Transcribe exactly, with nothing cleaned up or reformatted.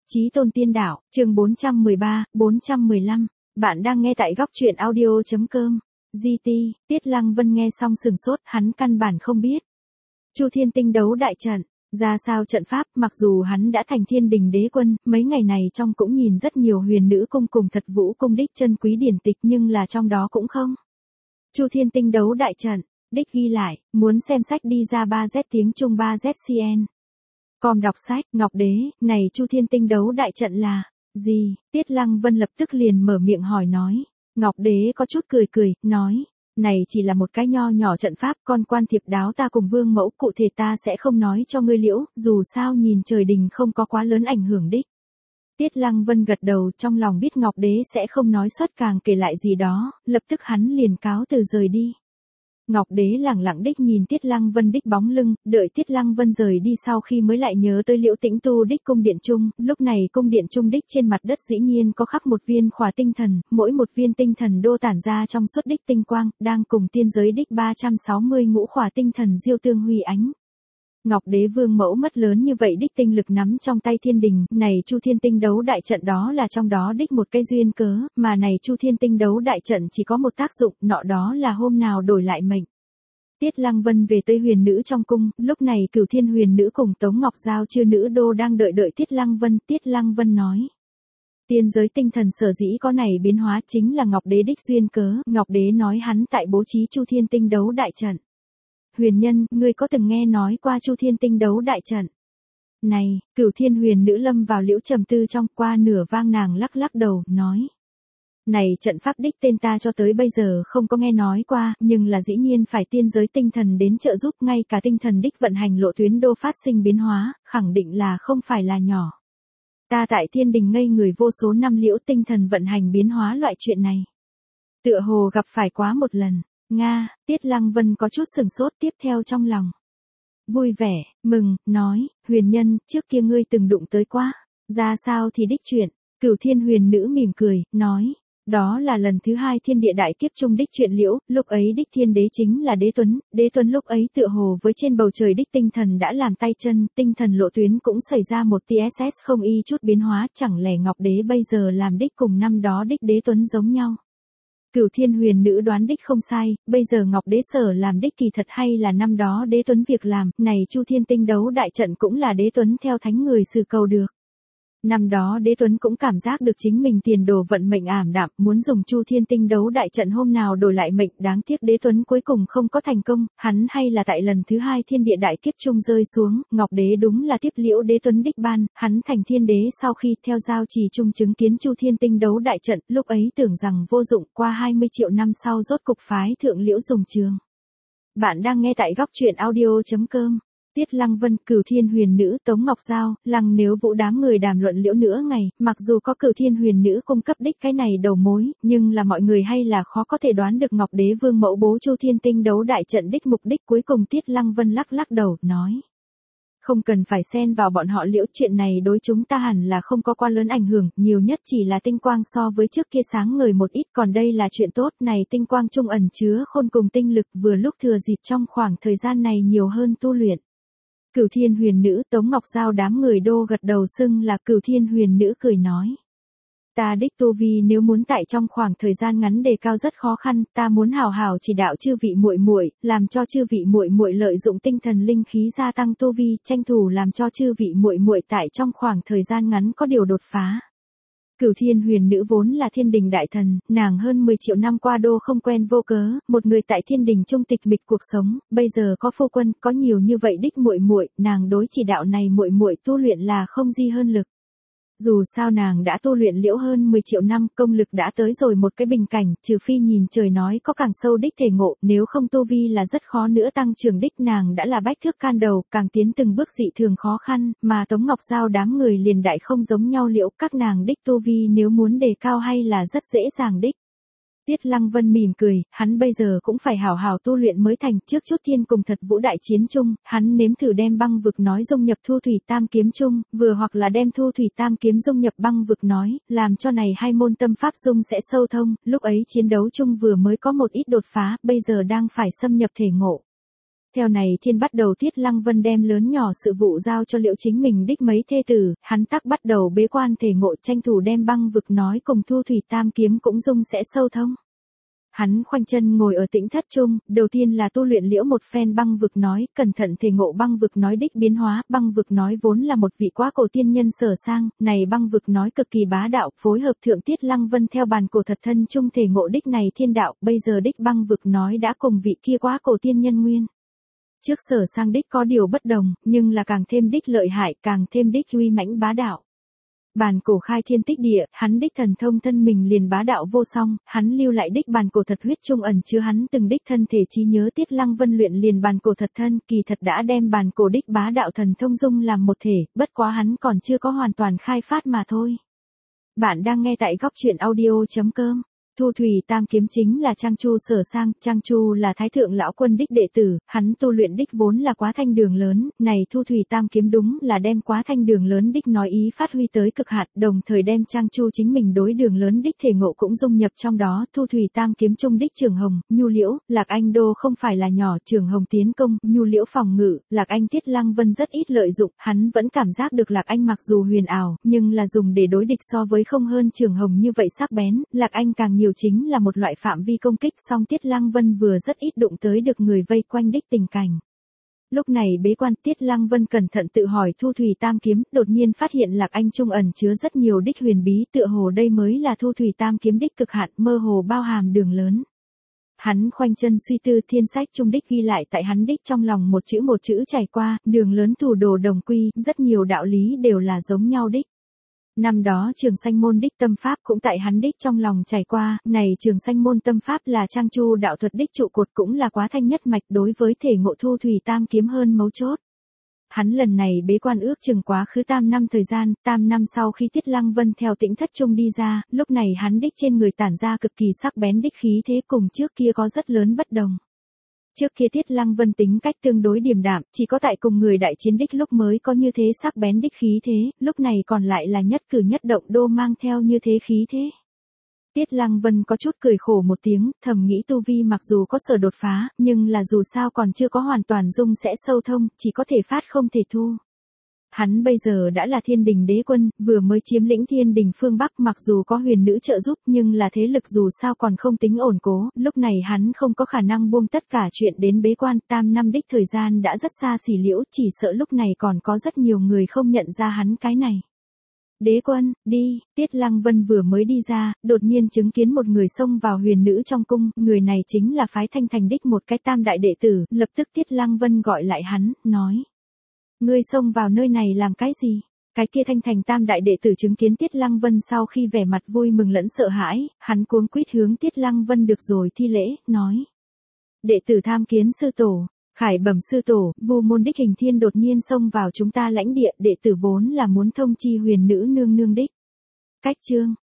Chí tôn tiên đạo, chương bốn trăm mười ba, bốn trăm mười lăm. Bạn đang nghe tại góc truyện audio.com. giê tê, Tiết Lăng Vân nghe xong sừng sốt, hắn căn bản không biết. Chu Thiên Tinh đấu đại trận, ra sao trận pháp, mặc dù hắn đã thành Thiên Đình đế quân, mấy ngày này trong cũng nhìn rất nhiều huyền nữ cung cùng thật vũ cung đích chân quý điển tịch nhưng là trong đó cũng không. Chu Thiên Tinh đấu đại trận, đích ghi lại, muốn xem sách đi ra ba Z tiếng Trung ba Z C N. Com đọc sách, Ngọc Đế, này Chu Thiên Tinh đấu đại trận là gì? Tiết Lăng Vân lập tức liền mở miệng hỏi nói. Ngọc Đế có chút cười cười, nói, này chỉ là một cái nho nhỏ trận pháp, con quan thiệp đáo ta cùng vương mẫu, cụ thể ta sẽ không nói cho ngươi liễu, dù sao nhìn trời đình không có quá lớn ảnh hưởng đích. Tiết Lăng Vân gật đầu, trong lòng biết Ngọc Đế sẽ không nói suốt càng kể lại gì đó, lập tức hắn liền cáo từ rời đi. Ngọc Đế lẳng lặng đích nhìn Tiết Lăng Vân đích bóng lưng, đợi Tiết Lăng Vân rời đi sau khi mới lại nhớ tới Liễu Tĩnh Tu đích cung điện trung, lúc này cung điện trung đích trên mặt đất dĩ nhiên có khắc một viên khỏa tinh thần, mỗi một viên tinh thần đô tản ra trong suốt đích tinh quang, đang cùng tiên giới đích ba trăm sáu mươi ngũ khỏa tinh thần diêu tương huy ánh. Ngọc Đế vương mẫu mất lớn như vậy đích tinh lực nắm trong tay Thiên Đình, này Chu Thiên Tinh đấu đại trận đó là trong đó đích một cây duyên cớ, mà này Chu Thiên Tinh đấu đại trận chỉ có một tác dụng, nọ đó là hôm nào đổi lại mệnh. Tiết Lăng Vân về tới huyền nữ trong cung, lúc này Cửu Thiên huyền nữ cùng Tống Ngọc Giao chư nữ đô đang đợi đợi Tiết Lăng Vân, Tiết Lăng Vân nói. Tiên giới tinh thần sở dĩ có này biến hóa chính là Ngọc Đế đích duyên cớ, Ngọc Đế nói hắn tại bố trí Chu Thiên Tinh đấu đại trận. Huyền nhân, ngươi có từng nghe nói qua Chu Thiên Tinh đấu đại trận? Này, Cửu Thiên huyền nữ lâm vào liễu trầm tư trong, qua nửa vang nàng lắc lắc đầu, nói. Này trận pháp đích tên ta cho tới bây giờ không có nghe nói qua, nhưng là dĩ nhiên phải tiên giới tinh thần đến trợ giúp, ngay cả tinh thần đích vận hành lộ tuyến đô phát sinh biến hóa, khẳng định là không phải là nhỏ. Ta tại Thiên Đình ngây người vô số năm liễu tinh thần vận hành biến hóa loại chuyện này. Tựa hồ gặp phải quá một lần. Nga, Tiết Lăng Vân có chút sừng sốt, tiếp theo trong lòng. Vui vẻ, mừng, nói, huyền nhân, trước kia ngươi từng đụng tới quá, ra sao thì đích chuyện. Cửu Thiên huyền nữ mỉm cười, nói, đó là lần thứ hai thiên địa đại kiếp trung đích chuyện liễu, lúc ấy đích thiên đế chính là đế tuấn, đế tuấn lúc ấy tựa hồ với trên bầu trời đích tinh thần đã làm tay chân, tinh thần lộ tuyến cũng xảy ra một tia không y chút biến hóa, chẳng lẽ Ngọc Đế bây giờ làm đích cùng năm đó đích đế tuấn giống nhau. Cửu Thiên huyền nữ đoán đích không sai, bây giờ Ngọc Đế sở làm đích kỳ thật hay là năm đó đế tuấn việc làm, này Chu Thiên Tinh đấu đại trận cũng là đế tuấn theo thánh người sử cầu được. Năm đó đế tuấn cũng cảm giác được chính mình tiền đồ vận mệnh ảm đạm, muốn dùng Chu Thiên Tinh đấu đại trận hôm nào đổi lại mệnh, đáng tiếc đế tuấn cuối cùng không có thành công, hắn hay là tại lần thứ hai thiên địa đại kiếp trung rơi xuống, Ngọc Đế đúng là tiếp liễu đế tuấn đích ban, hắn thành thiên đế sau khi theo giao trì trung chứng kiến Chu Thiên Tinh đấu đại trận, lúc ấy tưởng rằng vô dụng, qua hai mươi triệu năm sau rốt cục phái thượng liễu dùng trường. Bạn đang nghe tại góc truyện audio.com. Tiết Lăng Vân, Cửu Thiên huyền nữ, Tống Ngọc Giao, Lăng nếu vũ đám người đàm luận liễu nữa ngày, mặc dù có Cửu Thiên huyền nữ cung cấp đích cái này đầu mối, nhưng là mọi người hay là khó có thể đoán được Ngọc Đế vương mẫu bố Chu Thiên Tinh đấu đại trận đích mục đích. Cuối cùng Tiết Lăng Vân lắc lắc đầu, nói. Không cần phải xen vào bọn họ liễu, chuyện này đối chúng ta hẳn là không có quá lớn ảnh hưởng, nhiều nhất chỉ là tinh quang so với trước kia sáng ngời một ít, còn đây là chuyện tốt, này tinh quang trung ẩn chứa khôn cùng tinh lực, vừa lúc thừa dịp trong khoảng thời gian này nhiều hơn tu luyện. Cửu Thiên huyền nữ, Tống Ngọc Giao đám người đô gật đầu xưng là Cửu Thiên huyền nữ cười nói. Ta đích tu vi nếu muốn tại trong khoảng thời gian ngắn đề cao rất khó khăn, ta muốn hào hào chỉ đạo chư vị muội muội, làm cho chư vị muội muội lợi dụng tinh thần linh khí gia tăng tu vi, tranh thủ làm cho chư vị muội muội tại trong khoảng thời gian ngắn có điều đột phá. Cửu Thiên huyền nữ vốn là Thiên Đình đại thần, nàng hơn mười triệu năm qua đô không quen vô cớ, một người tại Thiên Đình trung tịch mịch cuộc sống, bây giờ có phu quân, có nhiều như vậy đích muội muội, nàng đối chỉ đạo này muội muội tu luyện là không gì hơn lực. Dù sao nàng đã tu luyện liễu hơn mười triệu năm, công lực đã tới rồi một cái bình cảnh, trừ phi nhìn trời nói có càng sâu đích thể ngộ, nếu không tu vi là rất khó nữa tăng trưởng đích, nàng đã là bách thước can đầu, càng tiến từng bước dị thường khó khăn, mà Tống Ngọc Giao đám người liền đại không giống nhau liễu, các nàng đích tu vi nếu muốn đề cao hay là rất dễ dàng đích. Tiết Lăng Vân mỉm cười, hắn bây giờ cũng phải hảo hảo tu luyện mới thành, trước chút thiên cùng thật vũ đại chiến chung, hắn nếm thử đem băng vực nói dung nhập thu thủy tam kiếm chung, vừa hoặc là đem thu thủy tam kiếm dung nhập băng vực nói, làm cho này hai môn tâm pháp dung sẽ sâu thông, lúc ấy chiến đấu chung vừa mới có một ít đột phá, bây giờ đang phải xâm nhập thể ngộ. Theo này thiên bắt đầu Tiết Lăng Vân đem lớn nhỏ sự vụ giao cho Liễu Chính Mình đích mấy thê tử, hắn tắc bắt đầu bế quan thể ngộ tranh thủ đem băng vực nói cùng Thu Thủy Tam Kiếm cũng dung sẽ sâu thông. Hắn khoanh chân ngồi ở tĩnh thất trung, đầu tiên là tu luyện liễu một phen băng vực nói, cẩn thận thể ngộ băng vực nói đích biến hóa, băng vực nói vốn là một vị quá cổ tiên nhân sở sang, này băng vực nói cực kỳ bá đạo, phối hợp thượng Tiết Lăng Vân theo bàn cổ thật thân trung thể ngộ đích này thiên đạo, bây giờ đích băng vực nói đã cùng vị kia quá cổ tiên nhân nguyên. Trước sở sang đích có điều bất đồng, nhưng là càng thêm đích lợi hại, càng thêm đích uy mãnh bá đạo. Bàn cổ khai thiên tích địa, hắn đích thần thông thân mình liền bá đạo vô song, hắn lưu lại đích bàn cổ thật huyết trung ẩn chứa hắn từng đích thân thể trí nhớ Tiết Lăng Vân luyện liền bàn cổ thật thân, kỳ thật đã đem bàn cổ đích bá đạo thần thông dung làm một thể, bất quá hắn còn chưa có hoàn toàn khai phát mà thôi. Bạn đang nghe tại góc truyện audio chấm com. Thu Thủy Tam Kiếm chính là Trang Chu sở sang, Trang Chu là Thái Thượng Lão Quân đích đệ tử, hắn tu luyện đích vốn là Quá Thanh Đường lớn, này Thu Thủy Tam Kiếm đúng là đem Quá Thanh Đường lớn đích nói ý phát huy tới cực hạn, đồng thời đem Trang Chu chính mình đối đường lớn đích thể ngộ cũng dung nhập trong đó, Thu Thủy Tam Kiếm trung đích Trường Hồng, Nhu Liễu, Lạc Anh đô không phải là nhỏ, Trường Hồng tiến công, Nhu Liễu phòng ngự, Lạc Anh Tiết Lăng Vân rất ít lợi dụng, hắn vẫn cảm giác được Lạc Anh mặc dù huyền ảo, nhưng là dùng để đối địch so với không hơn Trường Hồng như vậy sắc bén, Lạc Anh càng nhiều chính là một loại phạm vi công kích, song Tiết Lăng Vân vừa rất ít đụng tới được người vây quanh đích tình cảnh. Lúc này bế quan Tiết Lăng Vân cẩn thận tự hỏi Thu Thủy Tam Kiếm, đột nhiên phát hiện Lạc Anh trung ẩn chứa rất nhiều đích huyền bí, tựa hồ đây mới là Thu Thủy Tam Kiếm đích cực hạn, mơ hồ bao hàm đường lớn. Hắn khoanh chân suy tư, thiên sách trung đích ghi lại tại hắn đích trong lòng một chữ một chữ trải qua, đường lớn thủ đồ đồng quy, rất nhiều đạo lý đều là giống nhau đích. Năm đó Trường Sanh môn đích tâm pháp cũng tại hắn đích trong lòng trải qua, này Trường Sanh môn tâm pháp là Trang Chu đạo thuật đích trụ cột, cũng là Quá Thanh nhất mạch đối với thể ngộ Thu Thủy Tam Kiếm hơn mấu chốt. Hắn lần này bế quan ước chừng quá khứ tam năm thời gian, tam năm sau khi Tiết Lăng Vân theo tĩnh thất trung đi ra, lúc này hắn đích trên người tản ra cực kỳ sắc bén đích khí thế, cùng trước kia có rất lớn bất đồng. Trước kia Tiết Lăng Vân tính cách tương đối điềm đạm, chỉ có tại cùng người đại chiến đích lúc mới có như thế sắc bén đích khí thế, lúc này còn lại là nhất cử nhất động đô mang theo như thế khí thế. Tiết Lăng Vân có chút cười khổ một tiếng, thầm nghĩ tu vi mặc dù có sở đột phá, nhưng là dù sao còn chưa có hoàn toàn dung sẽ sâu thông, chỉ có thể phát không thể thu. Hắn bây giờ đã là Thiên Đình đế quân, vừa mới chiếm lĩnh Thiên Đình phương Bắc, mặc dù có huyền nữ trợ giúp nhưng là thế lực dù sao còn không tính ổn cố, lúc này hắn không có khả năng buông tất cả chuyện đến bế quan, tam năm đích thời gian đã rất xa xỉ liễu, chỉ sợ lúc này còn có rất nhiều người không nhận ra hắn cái này. Đế quân, đi, Tiết Lăng Vân vừa mới đi ra, đột nhiên chứng kiến một người xông vào huyền nữ trong cung, người này chính là phái Thanh Thành đích một cái tam đại đệ tử, lập tức Tiết Lăng Vân gọi lại hắn, nói. Ngươi xông vào nơi này làm cái gì? Cái kia Thanh Thành tam đại đệ tử chứng kiến Tiết Lăng Vân sau khi vẻ mặt vui mừng lẫn sợ hãi, hắn cuống quýt hướng Tiết Lăng Vân được rồi thi lễ, nói. Đệ tử tham kiến sư tổ, khải bẩm sư tổ, Vu môn đích Hình Thiên đột nhiên xông vào chúng ta lãnh địa, đệ tử vốn là muốn thông chi huyền nữ nương nương đích. Cách chương,